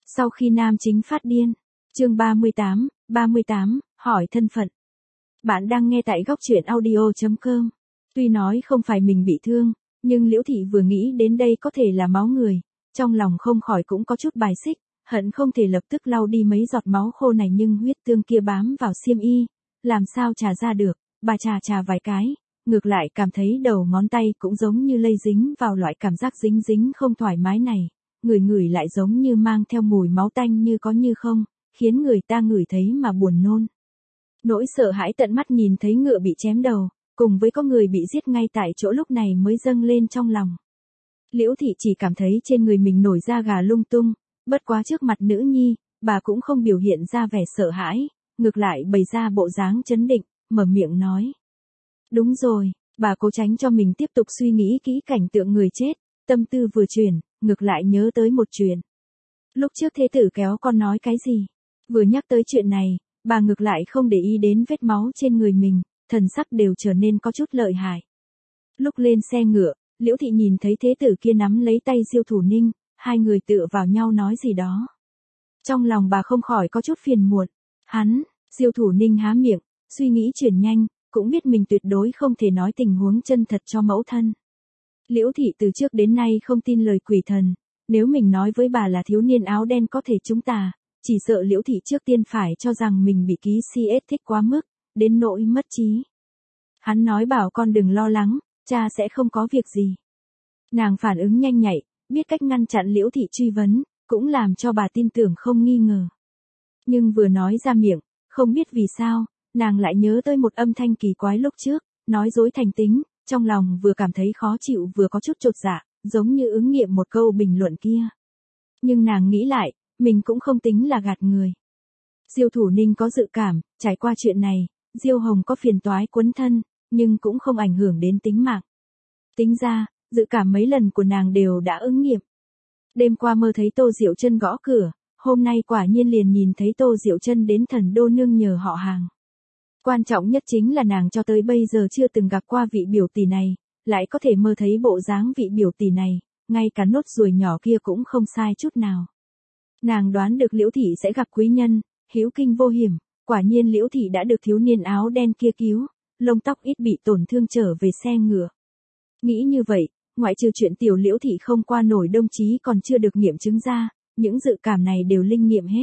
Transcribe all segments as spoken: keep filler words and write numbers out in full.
Sau khi nam chính phát điên. Chương ba mươi tám, ba mươi tám, hỏi thân phận. Bạn đang nghe tại góc truyện audio chấm com. Tuy nói không phải mình bị thương, nhưng Liễu Thị vừa nghĩ đến đây có thể là máu người, trong lòng không khỏi cũng có chút bài xích, hận không thể lập tức lau đi mấy giọt máu khô này, nhưng huyết tương kia bám vào xiêm y, làm sao trà ra được. Bà trà trà vài cái, ngược lại cảm thấy đầu ngón tay cũng giống như lây dính vào loại cảm giác dính dính không thoải mái này, ngửi ngửi lại giống như mang theo mùi máu tanh như có như không, khiến người ta ngửi thấy mà buồn nôn. Nỗi sợ hãi tận mắt nhìn thấy ngựa bị chém đầu, cùng với có người bị giết ngay tại chỗ lúc này mới dâng lên trong lòng. Liễu Thị chỉ cảm thấy trên người mình nổi da gà lung tung, bất quá trước mặt nữ nhi, bà cũng không biểu hiện ra vẻ sợ hãi, ngược lại bày ra bộ dáng trấn định, mở miệng nói. Đúng rồi, bà cố tránh cho mình tiếp tục suy nghĩ kỹ cảnh tượng người chết, tâm tư vừa chuyển, ngược lại nhớ tới một chuyện. Lúc trước thế tử kéo con nói cái gì? Vừa nhắc tới chuyện này, bà ngược lại không để ý đến vết máu trên người mình, thần sắc đều trở nên có chút lợi hại. Lúc lên xe ngựa, Liễu Thị nhìn thấy thế tử kia nắm lấy tay Diêu Thủ Ninh, hai người tựa vào nhau nói gì đó. Trong lòng bà không khỏi có chút phiền muộn. Hắn, Diêu Thủ Ninh há miệng, suy nghĩ chuyển nhanh, cũng biết mình tuyệt đối không thể nói tình huống chân thật cho mẫu thân. Liễu Thị từ trước đến nay không tin lời quỷ thần, nếu mình nói với bà là thiếu niên áo đen có thể chúng ta, chỉ sợ Liễu Thị trước tiên phải cho rằng mình bị ký xê ét thích quá mức, đến nỗi mất trí. Hắn nói bảo con đừng lo lắng, cha sẽ không có việc gì. Nàng phản ứng nhanh nhạy, biết cách ngăn chặn Liễu Thị truy vấn, cũng làm cho bà tin tưởng không nghi ngờ. Nhưng vừa nói ra miệng, không biết vì sao, nàng lại nhớ tới một âm thanh kỳ quái lúc trước, nói dối thành tính, trong lòng vừa cảm thấy khó chịu vừa có chút chột dạ, giống như ứng nghiệm một câu bình luận kia. Nhưng nàng nghĩ lại, mình cũng không tính là gạt người. Diêu Thủ Ninh có dự cảm, trải qua chuyện này, Diêu Hồng có phiền toái quấn thân, nhưng cũng không ảnh hưởng đến tính mạng. Tính ra, dự cảm mấy lần của nàng đều đã ứng nghiệm. Đêm qua mơ thấy Tô Diệu Trân gõ cửa, hôm nay quả nhiên liền nhìn thấy Tô Diệu Trân đến Thần Đô nương nhờ họ hàng. Quan trọng nhất chính là nàng cho tới bây giờ chưa từng gặp qua vị biểu tỷ này, lại có thể mơ thấy bộ dáng vị biểu tỷ này, ngay cả nốt ruồi nhỏ kia cũng không sai chút nào. Nàng đoán được Liễu Thị sẽ gặp quý nhân, hữu kinh vô hiểm, quả nhiên Liễu Thị đã được thiếu niên áo đen kia cứu, lông tóc ít bị tổn thương trở về xe ngựa. Nghĩ như vậy, ngoại trừ chuyện tiểu Liễu Thị không qua nổi đồng chí còn chưa được nghiệm chứng ra, những dự cảm này đều linh nghiệm hết.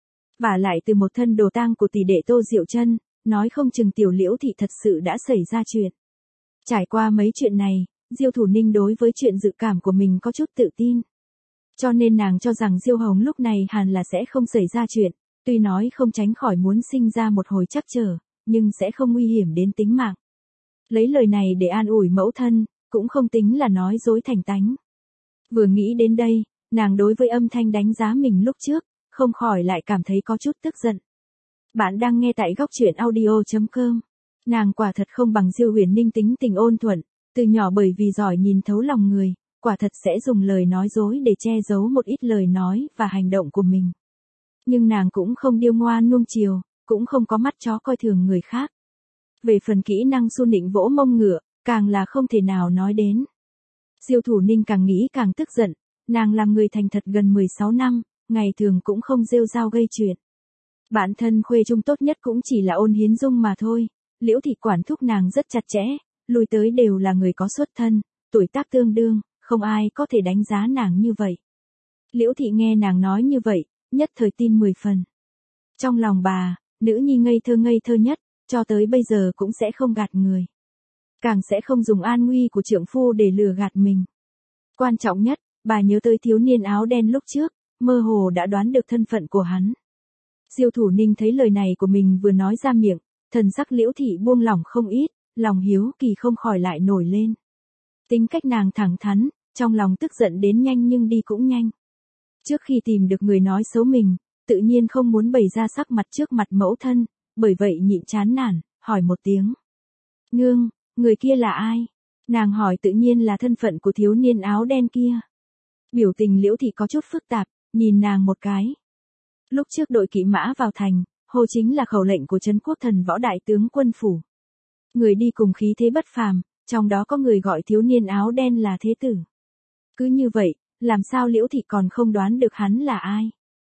Và lại từ một thân đồ tang của tỷ đệ Tô Diệu Trân, nói không chừng tiểu Liễu Thị thật sự đã xảy ra chuyện. Trải qua mấy chuyện này, Diêu Thủ Ninh đối với chuyện dự cảm của mình có chút tự tin. Cho nên nàng cho rằng Diêu Hồng lúc này hẳn là sẽ không xảy ra chuyện, tuy nói không tránh khỏi muốn sinh ra một hồi trắc trở, nhưng sẽ không nguy hiểm đến tính mạng. Lấy lời này để an ủi mẫu thân, cũng không tính là nói dối thành tánh. Vừa nghĩ đến đây, nàng đối với âm thanh đánh giá mình lúc trước, không khỏi lại cảm thấy có chút tức giận. Bạn đang nghe tại góc truyện audio chấm com. Nàng quả thật không bằng Diêu Huyền Ninh tính tình ôn thuận, từ nhỏ bởi vì giỏi nhìn thấu lòng người, quả thật sẽ dùng lời nói dối để che giấu một ít lời nói và hành động của mình. Nhưng nàng cũng không điêu ngoa nuông chiều, cũng không có mắt chó coi thường người khác. Về phần kỹ năng su nịnh vỗ mông ngựa, càng là không thể nào nói đến. Diêu Thủ Ninh càng nghĩ càng tức giận, nàng làm người thành thật gần mười sáu năm, ngày thường cũng không rêu rao gây chuyện. Bản thân khuê trung tốt nhất cũng chỉ là Ôn Hiến Dung mà thôi, Liễu Thị quản thúc nàng rất chặt chẽ, lui tới đều là người có xuất thân, tuổi tác tương đương, không ai có thể đánh giá nàng như vậy. Liễu Thị nghe nàng nói như vậy, nhất thời tin mười phần. Trong lòng bà, nữ nhi ngây thơ ngây thơ nhất, cho tới bây giờ cũng sẽ không gạt người. Càng sẽ không dùng an nguy của trượng phu để lừa gạt mình. Quan trọng nhất, bà nhớ tới thiếu niên áo đen lúc trước, mơ hồ đã đoán được thân phận của hắn. Diêu Thủ Ninh thấy lời này của mình vừa nói ra miệng, thần sắc Liễu Thị buông lỏng không ít, lòng hiếu kỳ không khỏi lại nổi lên. Tính cách nàng thẳng thắn, trong lòng tức giận đến nhanh nhưng đi cũng nhanh. Trước khi tìm được người nói xấu mình, tự nhiên không muốn bày ra sắc mặt trước mặt mẫu thân, bởi vậy nhịn chán nản, hỏi một tiếng. Nương, người kia là ai? Nàng hỏi tự nhiên là thân phận của thiếu niên áo đen kia. Biểu tình Liễu Thị có chút phức tạp, nhìn nàng một cái. Lúc trước đội kỵ mã vào thành, hô chính là khẩu lệnh của Trấn Quốc Thần Võ Đại Tướng Quân Phủ. Người đi cùng khí thế bất phàm, trong đó có người gọi thiếu niên áo đen là thế tử. Cứ như vậy, làm sao Liễu Thị còn không đoán được hắn là ai?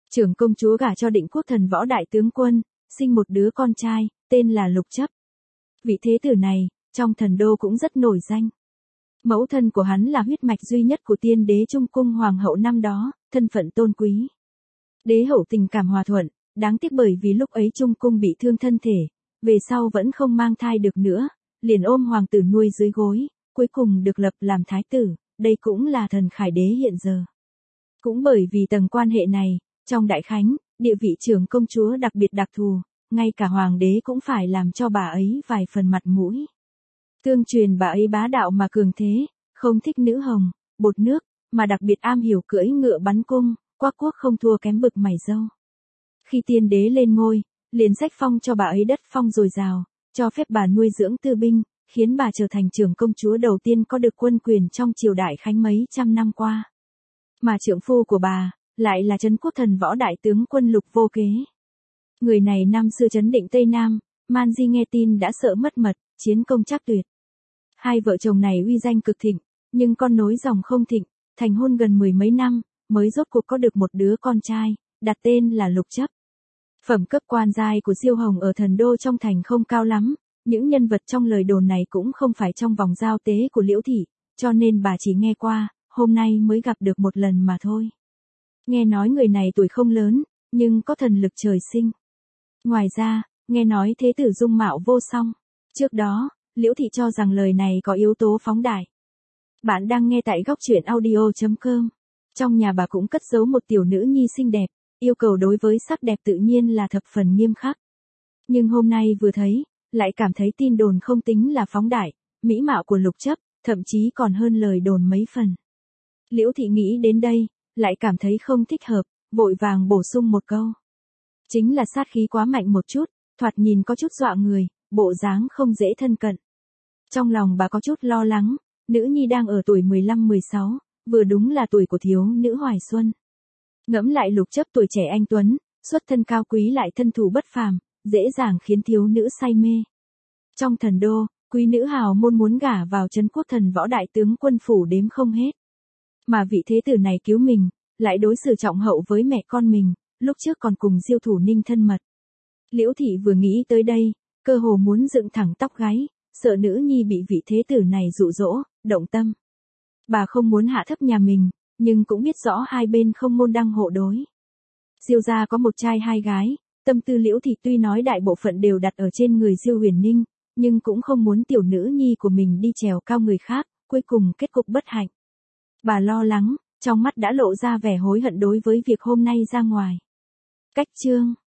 Trưởng công chúa gả cho Định Quốc thần võ đại tướng quân, sinh một đứa con trai, tên là Lục Chấp. Vị thế tử này, trong thần đô cũng rất nổi danh. Mẫu thân của hắn là huyết mạch duy nhất của tiên đế Trung Cung hoàng hậu năm đó, thân phận tôn quý. Đế hậu tình cảm hòa thuận, đáng tiếc bởi vì lúc ấy Trung Cung bị thương thân thể, về sau vẫn không mang thai được nữa, liền ôm hoàng tử nuôi dưới gối, cuối cùng được lập làm thái tử, đây cũng là thần khải đế hiện giờ. Cũng bởi vì tầng quan hệ này, trong đại khánh, địa vị trưởng công chúa đặc biệt đặc thù, ngay cả hoàng đế cũng phải làm cho bà ấy vài phần mặt mũi. Tương truyền bà ấy bá đạo mà cường thế, không thích nữ hồng, bột nước, mà đặc biệt am hiểu cưỡi ngựa bắn cung, quắc quốc không thua kém bực mày dâu. Khi tiên đế lên ngôi, liền sách phong cho bà ấy đất phong dồi dào, cho phép bà nuôi dưỡng tư binh, khiến bà trở thành trưởng công chúa đầu tiên có được quân quyền trong triều đại khánh mấy trăm năm qua. Mà trượng phu của bà, lại là Trấn Quốc thần võ đại tướng quân Lục Vô Kế. Người này năm xưa trấn định Tây Nam, Man Di nghe tin đã sợ mất mật, chiến công chắc tuyệt. Hai vợ chồng này uy danh cực thịnh, nhưng con nối dòng không thịnh, thành hôn gần mười mấy năm, mới rốt cuộc có được một đứa con trai, đặt tên là Lục Chấp. Phẩm cấp quan giai của Diêu Hồng ở thần đô trong thành không cao lắm, những nhân vật trong lời đồn này cũng không phải trong vòng giao tế của Liễu Thị, cho nên bà chỉ nghe qua, hôm nay mới gặp được một lần mà thôi. Nghe nói người này tuổi không lớn, nhưng có thần lực trời sinh. Ngoài ra, nghe nói thế tử dung mạo vô song. Trước đó, Liễu Thị cho rằng lời này có yếu tố phóng đại. Bạn đang nghe tại góc truyện audio chấm com. Trong nhà bà cũng cất giấu một tiểu nữ nhi xinh đẹp, yêu cầu đối với sắc đẹp tự nhiên là thập phần nghiêm khắc. Nhưng hôm nay vừa thấy, lại cảm thấy tin đồn không tính là phóng đại, mỹ mạo của Lục Chấp, thậm chí còn hơn lời đồn mấy phần. Liễu Thị nghĩ đến đây, lại cảm thấy không thích hợp, vội vàng bổ sung một câu. Chính là sát khí quá mạnh một chút, thoạt nhìn có chút dọa người, bộ dáng không dễ thân cận. Trong lòng bà có chút lo lắng, nữ nhi đang ở tuổi mười lăm mười sáu, vừa đúng là tuổi của thiếu nữ hoài xuân. Ngẫm lại Lục Chấp tuổi trẻ anh tuấn, xuất thân cao quý lại thân thủ bất phàm, dễ dàng khiến thiếu nữ say mê. Trong thần đô, quý nữ hào môn muốn gả vào Trấn Quốc thần võ đại tướng quân phủ đếm không hết. Mà vị thế tử này cứu mình, lại đối xử trọng hậu với mẹ con mình, lúc trước còn cùng Diêu Thủ Ninh thân mật. Liễu Thị vừa nghĩ tới đây, cơ hồ muốn dựng thẳng tóc gáy, sợ nữ nhi bị vị thế tử này dụ dỗ, động tâm. Bà không muốn hạ thấp nhà mình, nhưng cũng biết rõ hai bên không môn đăng hộ đối. Diêu gia có một trai hai gái, tâm tư Liễu Thị tuy nói đại bộ phận đều đặt ở trên người Diêu Huyền Ninh, nhưng cũng không muốn tiểu nữ nhi của mình đi trèo cao người khác, cuối cùng kết cục bất hạnh. Bà lo lắng, trong mắt đã lộ ra vẻ hối hận đối với việc hôm nay ra ngoài. Cách chương